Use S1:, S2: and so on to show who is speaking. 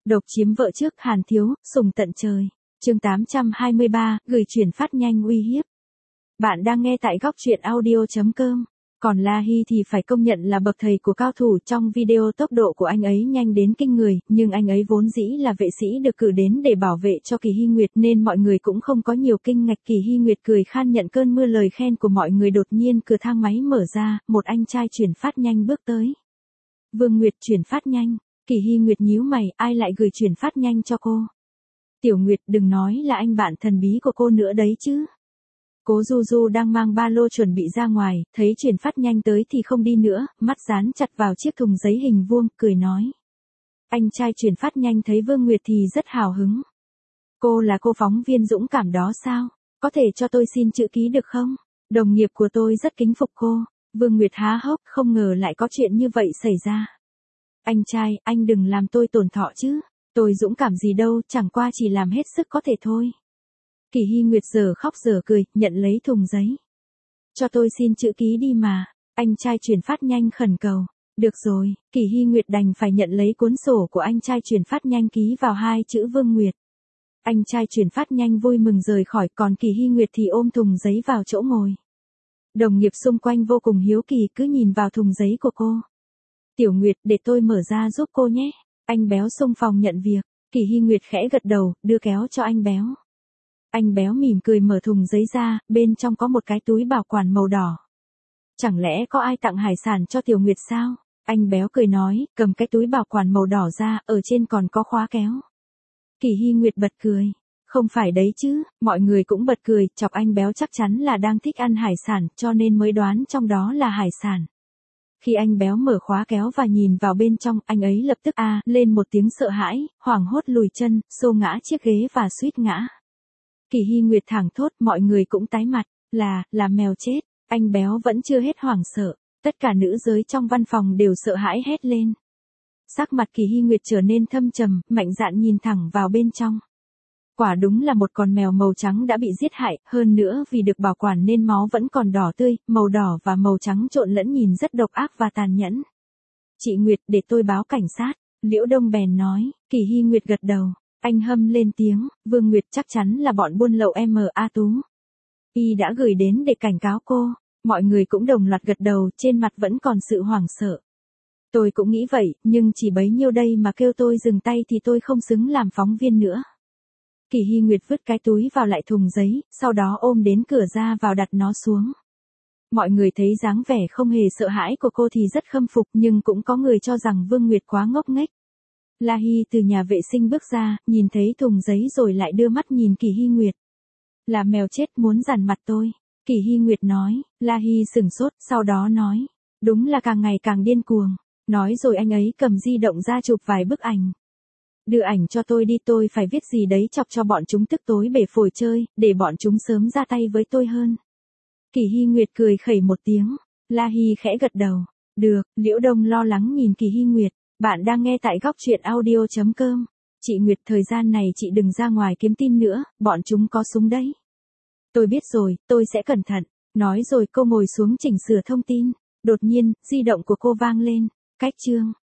S1: Độc chiếm vợ trước Hàn Thiếu, sùng tận trời. Chương 823, gửi chuyển phát nhanh uy hiếp. Bạn đang nghe tại góc truyện audio.com. Còn La Hy thì phải công nhận là bậc thầy của cao thủ, trong video tốc độ của anh ấy nhanh đến kinh người, nhưng anh ấy vốn dĩ là vệ sĩ được cử đến để bảo vệ cho Kỳ Hy Nguyệt nên mọi người cũng không có nhiều kinh ngạc. Kỳ Hy Nguyệt cười khan nhận cơn mưa lời khen của mọi người. Đột nhiên cửa thang máy mở ra, một anh trai chuyển phát nhanh bước tới. Vương Nguyệt chuyển phát nhanh. Kỳ Hy Nguyệt nhíu mày, ai lại gửi chuyển phát nhanh cho cô? Tiểu Nguyệt, đừng nói là anh bạn thần bí của cô nữa đấy chứ. Cố Du Du đang mang ba lô chuẩn bị ra ngoài, thấy chuyển phát nhanh tới thì không đi nữa, mắt dán chặt vào chiếc thùng giấy hình vuông, cười nói. Anh trai chuyển phát nhanh thấy Vương Nguyệt thì rất hào hứng. Cô là cô phóng viên dũng cảm đó sao? Có thể cho tôi xin chữ ký được không? Đồng nghiệp của tôi rất kính phục cô. Vương Nguyệt há hốc, không ngờ lại có chuyện như vậy xảy ra. Anh trai, anh đừng làm tôi tổn thọ chứ. Tôi dũng cảm gì đâu, chẳng qua chỉ làm hết sức có thể thôi. Kỳ Hy Nguyệt giờ khóc giờ cười, nhận lấy thùng giấy. Cho tôi xin chữ ký đi mà. Anh trai chuyển phát nhanh khẩn cầu. Được rồi, Kỳ Hy Nguyệt đành phải nhận lấy cuốn sổ của anh trai chuyển phát nhanh ký vào hai chữ Vương Nguyệt. Anh trai chuyển phát nhanh vui mừng rời khỏi, còn Kỳ Hy Nguyệt thì ôm thùng giấy vào chỗ ngồi. Đồng nghiệp xung quanh vô cùng hiếu kỳ cứ nhìn vào thùng giấy của cô. Tiểu Nguyệt, để tôi mở ra giúp cô nhé. Anh béo xung phòng nhận việc. Kỳ Hy Nguyệt khẽ gật đầu, đưa kéo cho anh béo. Anh béo mỉm cười mở thùng giấy ra, bên trong có một cái túi bảo quản màu đỏ. Chẳng lẽ có ai tặng hải sản cho Tiểu Nguyệt sao? Anh béo cười nói, cầm cái túi bảo quản màu đỏ ra, ở trên còn có khóa kéo. Kỳ Hy Nguyệt bật cười. Không phải đấy chứ, mọi người cũng bật cười, chọc anh béo chắc chắn là đang thích ăn hải sản, cho nên mới đoán trong đó là hải sản. Khi anh béo mở khóa kéo và nhìn vào bên trong, anh ấy lập tức lên một tiếng sợ hãi, hoảng hốt lùi chân, xô ngã chiếc ghế và suýt ngã. Kỳ Hy Nguyệt thảng thốt, mọi người cũng tái mặt, là mèo chết. Anh béo vẫn chưa hết hoảng sợ, tất cả nữ giới trong văn phòng đều sợ hãi hét lên. Sắc mặt Kỳ Hy Nguyệt trở nên thâm trầm, mạnh dạn nhìn thẳng vào bên trong. Quả đúng là một con mèo màu trắng đã bị giết hại, hơn nữa vì được bảo quản nên máu vẫn còn đỏ tươi, màu đỏ và màu trắng trộn lẫn nhìn rất độc ác và tàn nhẫn. Chị Nguyệt, để tôi báo cảnh sát, Liễu Đông bèn nói. Kỳ Hy Nguyệt gật đầu, anh hâm lên tiếng, Vương Nguyệt chắc chắn là bọn buôn lậu M.A. Tú. Y đã gửi đến để cảnh cáo cô, mọi người cũng đồng loạt gật đầu, trên mặt vẫn còn sự hoảng sợ. Tôi cũng nghĩ vậy, nhưng chỉ bấy nhiêu đây mà kêu tôi dừng tay thì tôi không xứng làm phóng viên nữa. Kỳ Hy Nguyệt vứt cái túi vào lại thùng giấy, sau đó ôm đến cửa ra vào đặt nó xuống. Mọi người thấy dáng vẻ không hề sợ hãi của cô thì rất khâm phục, nhưng cũng có người cho rằng Vương Nguyệt quá ngốc nghếch. La Hy từ nhà vệ sinh bước ra, nhìn thấy thùng giấy rồi lại đưa mắt nhìn Kỳ Hy Nguyệt. Là mèo chết muốn dằn mặt tôi. Kỳ Hy Nguyệt nói. La Hy sửng sốt, sau đó nói. Đúng là càng ngày càng điên cuồng. Nói rồi anh ấy cầm di động ra chụp vài bức ảnh. Đưa ảnh cho tôi đi, tôi phải viết gì đấy chọc cho bọn chúng tức tối bể phổi chơi, để bọn chúng sớm ra tay với tôi hơn. Kỳ Hy Nguyệt cười khẩy một tiếng. La Hy khẽ gật đầu. Được, Liễu Đông lo lắng nhìn Kỳ Hy Nguyệt. Bạn đang nghe tại góc truyện audio.com. Chị Nguyệt, thời gian này chị đừng ra ngoài kiếm tin nữa, bọn chúng có súng đấy. Tôi biết rồi, tôi sẽ cẩn thận. Nói rồi cô ngồi xuống chỉnh sửa thông tin. Đột nhiên, di động của cô vang lên. Cách chương.